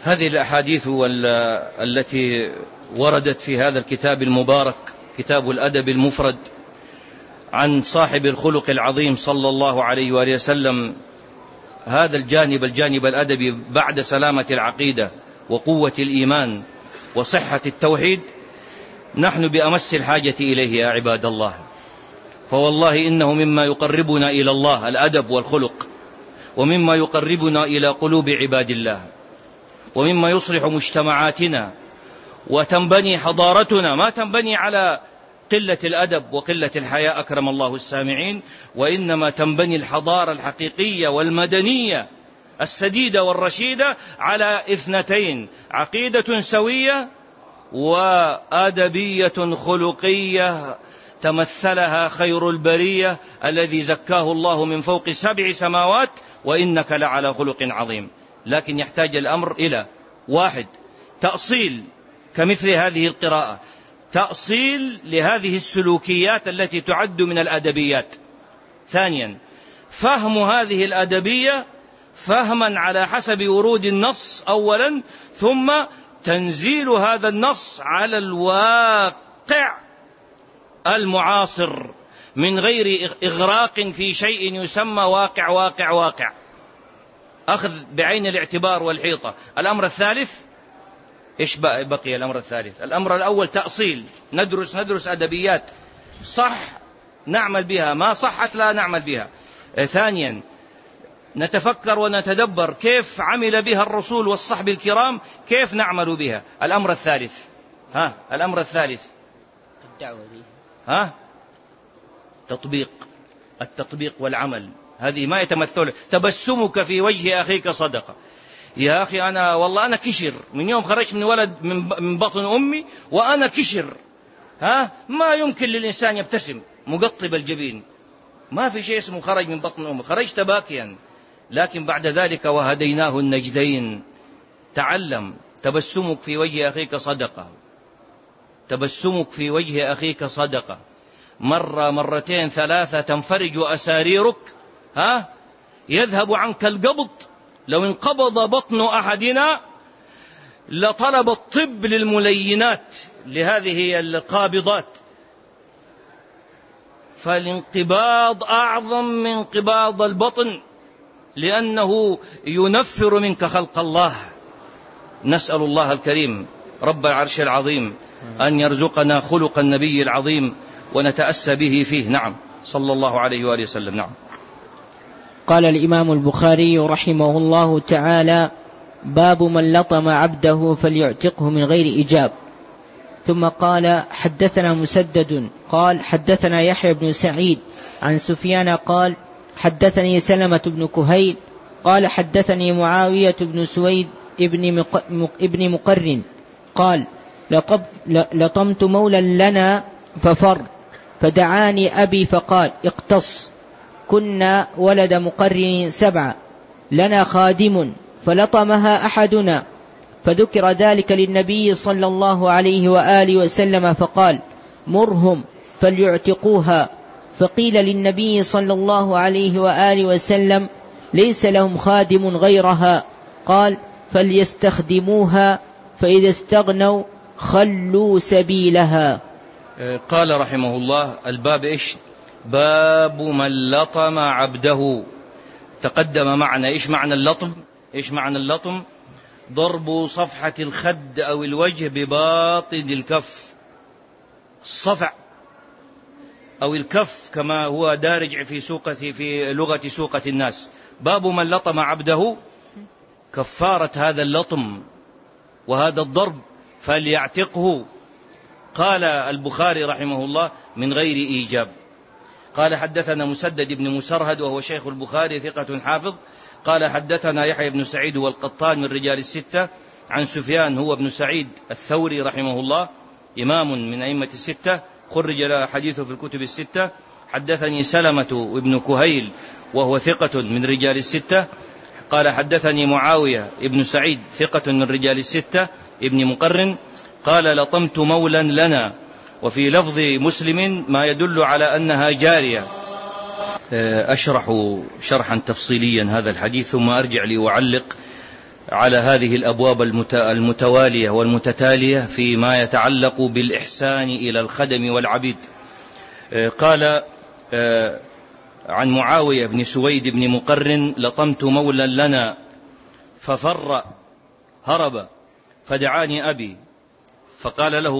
هذه الأحاديث التي وردت في هذا الكتاب المبارك، كتاب الأدب المفرد، عن صاحب الخلق العظيم صلى الله عليه وآله وسلم، هذا الجانب الأدبي بعد سلامة العقيدة وقوة الإيمان وصحة التوحيد، نحن بأمس الحاجة إليه يا عباد الله. فوالله إنه مما يقربنا إلى الله الأدب والخلق، ومما يقربنا إلى قلوب عباد الله، ومما يصلح مجتمعاتنا وتنبني حضارتنا. ما تنبني على قلة الأدب وقلة الحياء أكرم الله السامعين، وإنما تنبني الحضارة الحقيقية والمدنية السديدة والرشيدة على اثنتين: عقيدة سوية وآدبية خلقية تمثلها خير البرية الذي زكاه الله من فوق 7 سماوات، وإنك لعلى خلق عظيم. لكن يحتاج الأمر إلى 1: تأصيل كمثل هذه القراءة، تأصيل لهذه السلوكيات التي تعد من الأدبيات. 2: فهم هذه الأدبية فهما على حسب ورود النص أولا، ثم تنزيل هذا النص على الواقع المعاصر من غير إغراق في شيء يسمى واقع. أخذ بعين الاعتبار والحيطة. الأمر الثالث، إيش بقي الأمر الثالث؟ الأمر الأول تأصيل، ندرس أدبيات، صح نعمل بها، ما صحت لا نعمل بها. 2: نتفكر ونتدبر كيف عمل بها الرسول والصحب الكرام، كيف نعمل بها. الأمر الثالث، الأمر الثالث الدعوة بها، التطبيق والعمل. هذه ما يتمثل. تبسمك في وجه أخيك صدقة. يا أخي والله أنا كشر من يوم خرجت من بطن أمي وأنا كشر. ما يمكن للإنسان يبتسم مقطب الجبين. ما في شيء اسمه خرج من بطن أمي، خرجت باكيا. لكن بعد ذلك وهديناه النجدين. تعلم. تبسمك في وجه أخيك صدقة. تبسمك في وجه أخيك صدقة. مرة، مرتين، 3 تنفرج أساريرك، يذهب عنك القبض. لو انقبض بطن أحدنا لطلب الطب للملينات لهذه القابضات، فالانقباض أعظم من انقباض البطن، لأنه ينفر منك خلق الله. نسأل الله الكريم رب العرش العظيم أن يرزقنا خلق النبي العظيم ونتأسى به فيه. نعم، صلى الله عليه وآله وسلم. نعم. قال الإمام البخاري رحمه الله تعالى: باب من لطم عبده فليعتقه من غير إجاب. ثم قال: حدثنا مسدد قال حدثنا يحيى بن سعيد عن سفيان قال حدثني سلمة بن كهيل قال حدثني معاوية بن سويد ابن مقرن قال: لطمت مولا لنا ففر، فدعاني أبي فقال: اقتص، كنا ولد مقرن 7 لنا خادم، فلطمها أحدنا، فذكر ذلك للنبي صلى الله عليه وآله وسلم فقال: مرهم فليعتقوها. فقيل للنبي صلى الله عليه وآله وسلم: ليس لهم خادم غيرها. قال: فليستخدموها، فإذا استغنوا خلوا سبيلها. قال رحمه الله: الباب إيش؟ باب من لطم عبده. تقدم معنا إيش معنى اللطم؟ إيش معنى اللطم؟ ضرب صفحة الخد أو الوجه بباطن الكف، الصفع أو الكف كما هو دارج في لغة سوقة الناس. باب من لطم عبده، كفارة هذا اللطم وهذا الضرب فليعتقه. قال البخاري رحمه الله: من غير إيجاب. قال: حدثنا مسدد بن مسرهد وهو شيخ البخاري ثقة حافظ. قال: حدثنا يحيى بن سعيد والقطان من رجال 6 عن سفيان هو ابن سعيد الثوري رحمه الله، إمام من أئمة 6 خرج حديثه في الكتب 6. حدثني سلمة ابن كهيل وهو ثقة من رجال 6. قال: حدثني معاوية ابن سعيد ثقة من رجال 6 ابن مقرن قال: لطمت مولا لنا. وفي لفظ مسلم ما يدل على أنها جارية. أشرح شرحا تفصيليا هذا الحديث ثم أرجع لأعلق على هذه الأبواب المتوالية والمتتالية فيما يتعلق بالإحسان إلى الخدم والعبيد. قال عن معاوية بن سويد بن مقرن: لطمت مولا لنا ففر هرب فدعاني أبي فقال له: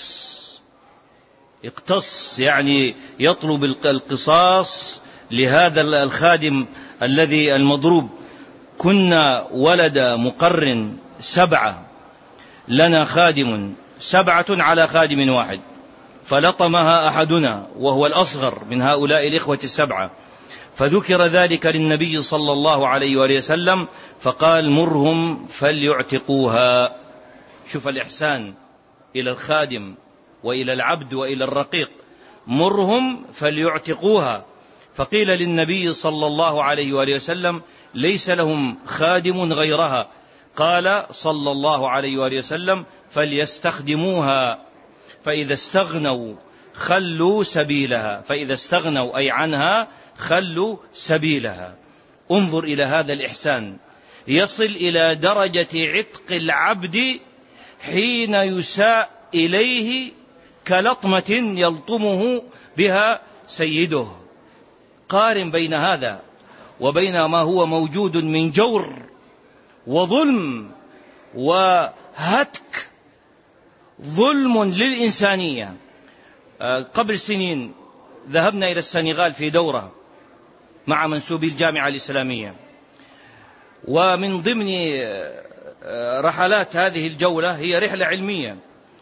اقتص، يعني يطلب القصاص لهذا الخادم الذي المضروب. كنا ولد مقرن 7، لنا خادم 7 على خادم واحد، فلطمها أحدنا وهو الأصغر من هؤلاء الإخوة 7، فذكر ذلك للنبي صلى الله عليه وآله وسلم فقال: مرهم فليعتقوها. شوف الإحسان إلى الخادم وإلى العبد وإلى الرقيق، مرهم فليعتقوها. فقيل للنبي صلى الله عليه وآله وسلم: ليس لهم خادم غيرها. قال صلى الله عليه وآله وسلم: فليستخدموها، فإذا استغنوا خلوا سبيلها، فإذا استغنوا أي عنها خلوا سبيلها. انظر إلى هذا الإحسان، يصل إلى درجة عتق العبد حين يساء إليه كلطمة يلطمه بها سيده. قارن بين هذا وبين ما هو موجود من جور وظلم وهتك، ظلم للإنسانية. قبل سنين ذهبنا إلى السنغال في دورة مع منسوبي الجامعة الإسلامية، ومن ضمن رحلات هذه الجولة هي رحلة علمية.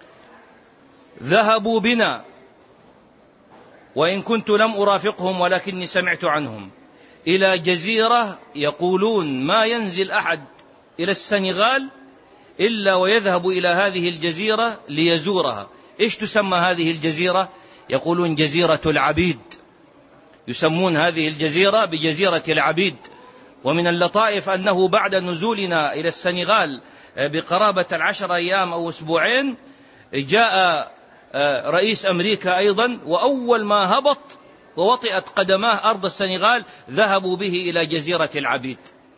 ذهبوا بنا، وإن كنت لم أرافقهم ولكني سمعت عنهم، إلى جزيرة يقولون ما ينزل أحد إلى السنغال إلا ويذهب إلى هذه الجزيرة ليزورها. إيش تسمى هذه الجزيرة؟ يقولون جزيرة العبيد، يسمون هذه الجزيرة بجزيرة العبيد. ومن اللطائف أنه بعد نزولنا إلى السنغال بقرابة 10 أيام أو أسبوعين جاء رئيس أمريكا أيضا، وأول ما هبط ووطئت قدماه أرض السنغال ذهبوا به إلى جزيرة العبيد.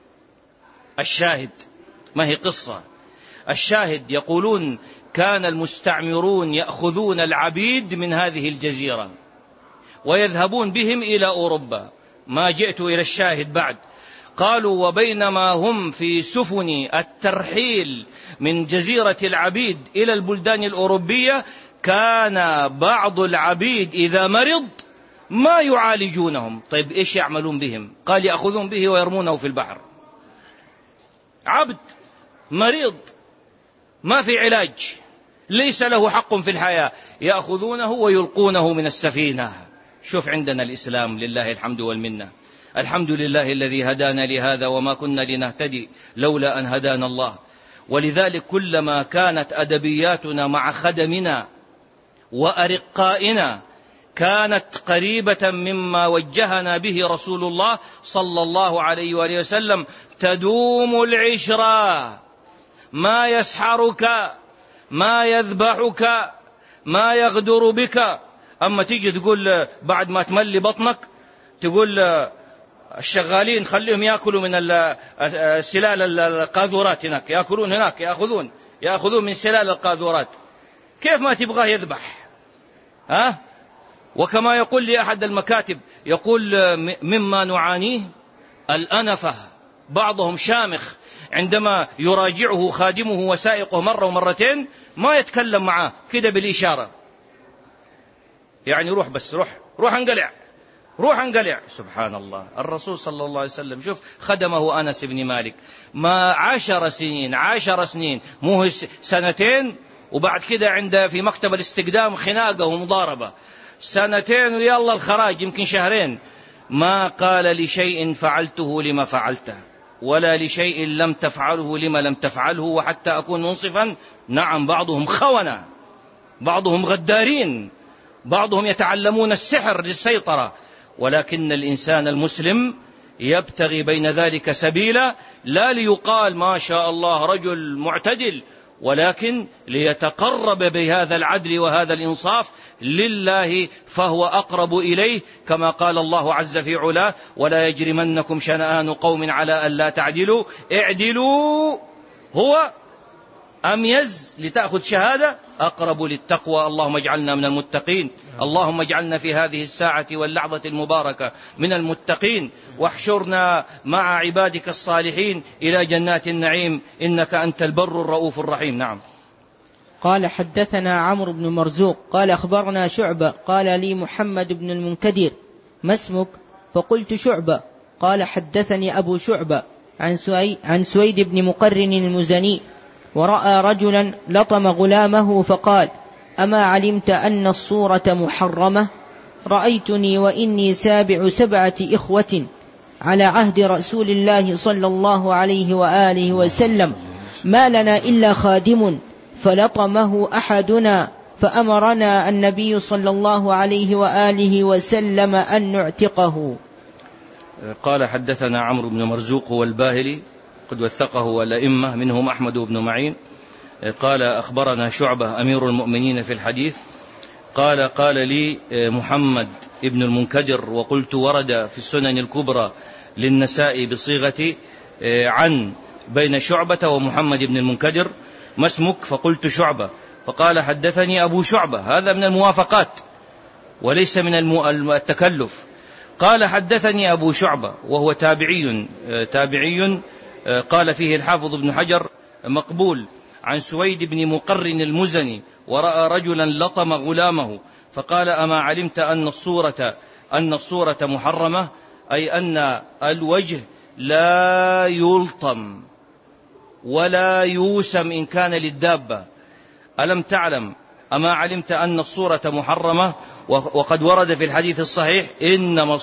الشاهد، ما هي قصة، الشاهد يقولون كان المستعمرون يأخذون العبيد من هذه الجزيرة ويذهبون بهم إلى أوروبا. ما جئت إلى الشاهد بعد. قالوا: وبينما هم في سفن الترحيل من جزيرة العبيد إلى البلدان الأوروبية، كان بعض العبيد إذا مرض ما يعالجونهم. طيب إيش يعملون بهم؟ قال: يأخذون به ويرمونه في البحر. عبد مريض ما في علاج، ليس له حق في الحياة، يأخذونه ويلقونه من السفينة. شوف عندنا الإسلام، لله الحمد والمنة. الحمد لله الذي هدانا لهذا وما كنا لنهتدي لولا أن هدانا الله. ولذلك كلما كانت أدبياتنا مع خدمنا وأرقائنا كانت قريبة مما وجهنا به رسول الله صلى الله عليه وآله وسلم، تدوم العشرة. ما يسحرك، ما يذبحك، ما يغدر بك. أما تيجي تقول بعد ما تملي بطنك تقول الشغالين خليهم يأكلوا من سلال القاذورات هناك، يأكلون هناك، يأخذون من سلال القاذورات. كيف ما تبغاه يذبح؟ وكما يقول لي أحد المكاتب، يقول مما نعانيه الأنفة. بعضهم شامخ، عندما يراجعه خادمه وسائقه مرة ومرتين ما يتكلم معه كده بالإشارة، يعني روح بس، روح انقلع. سبحان الله. الرسول صلى الله عليه وسلم شوف خدمه أنس بن مالك ما 10 سنين، مو 2 وبعد كده في مكتب الاستقدام خناقة ومضاربة، 2 ويلا الخراج، يمكن 2 ما قال لشيء فعلته لما فعلته، ولا لشيء لم تفعله لما لم تفعله. وحتى أكون منصفا، نعم بعضهم خونة، بعضهم غدارين، بعضهم يتعلمون السحر للسيطرة، ولكن الإنسان المسلم يبتغي بين ذلك سبيلا، لا ليقال ما شاء الله رجل معتدل، ولكن ليتقرب بهذا العدل وهذا الإنصاف لله، فهو أقرب إليه، كما قال الله عز في علاه: ولا يجرمنكم شنآن قوم على أن لا تعدلوا اعدلوا هو أميز لتأخذ شهادة أقرب للتقوى. اللهم اجعلنا من المتقين، اللهم اجعلنا في هذه الساعة واللحظة المباركة من المتقين، واحشرنا مع عبادك الصالحين إلى جنات النعيم، إنك أنت البر الرؤوف الرحيم. نعم. قال حدثنا عمرو بن مرزوق قال أخبرنا شعبة قال لي محمد بن المنكدر ما اسمك؟ فقلت شعبة. قال حدثني أبو شعبة عن سويد بن مقرن المزني ورأى رجلا لطم غلامه فقال أما علمت أن الصورة محرمة؟ رأيتني وإني سابع 7 إخوة على عهد رسول الله صلى الله عليه وآله وسلم، ما لنا إلا خادم فلطمه أحدنا فأمرنا النبي صلى الله عليه وآله وسلم أن نعتقه. قال حدثنا عمرو بن مرزوق هو الباهلي قد وثقه الأئمة منهم أحمد بن معين. قال أخبرنا شعبة أمير المؤمنين في الحديث قال لي محمد بن المنكدر، وقلت ورد في السنن الكبرى للنسائي بصيغة عن بين شعبة ومحمد بن المنكدر ما اسمك؟ فقلت شعبة. فقال حدثني أبو شعبة، هذا من الموافقات وليس من التكلف. قال حدثني أبو شعبة وهو تابعي قال فيه الحافظ ابن حجر مقبول، عن سويد بن مقرن المزني ورأى رجلا لطم غلامه فقال أما علمت أن الصورة محرمة، أي أن الوجه لا يلطم ولا يوسم إن كان للدابة. ألم تعلم أما علمت أن الصورة محرمة؟ وقد ورد في الحديث الصحيح إنما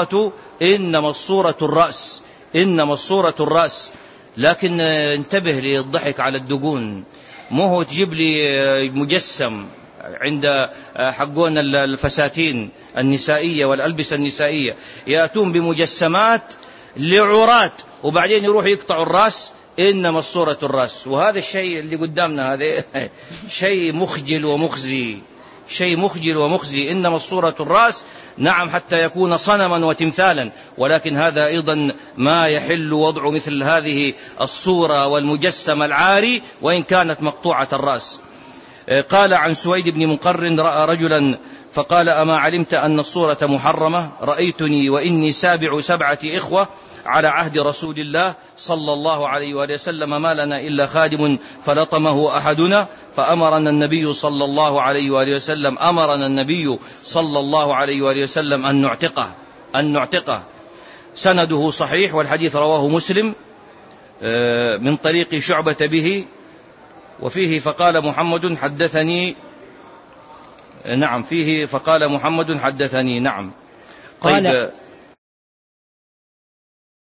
الصورة الرأس. لكن انتبه للضحك على الدقون، مو هو تجيب لي مجسم عند حقون الفساتين النسائية والألبسة النسائية، يأتون بمجسمات لعورات وبعدين يروح يقطعوا الرأس. إنما الصورة الرأس. وهذا الشيء اللي قدامنا هذا شيء مخجل ومخزي. إنما الصورة الرأس، نعم، حتى يكون صنما وتمثالا، ولكن هذا أيضا ما يحل وضع مثل هذه الصورة والمجسم العاري وإن كانت مقطوعة الرأس. قال عن سويد بن مقرن رأى رجلا فقال أما علمت أن الصورة محرمة؟ رأيتني وإني سابع 7 إخوة على عهد رسول الله صلى الله عليه وآله وسلم، ما لنا إلا خادم فلطمه أحدنا فأمرنا النبي صلى الله عليه وآله وسلم أن نعتقه. سنده صحيح، والحديث رواه مسلم من طريق شعبة به، وفيه فقال محمد حدثني. نعم، فيه فقال محمد حدثني. نعم. طيب.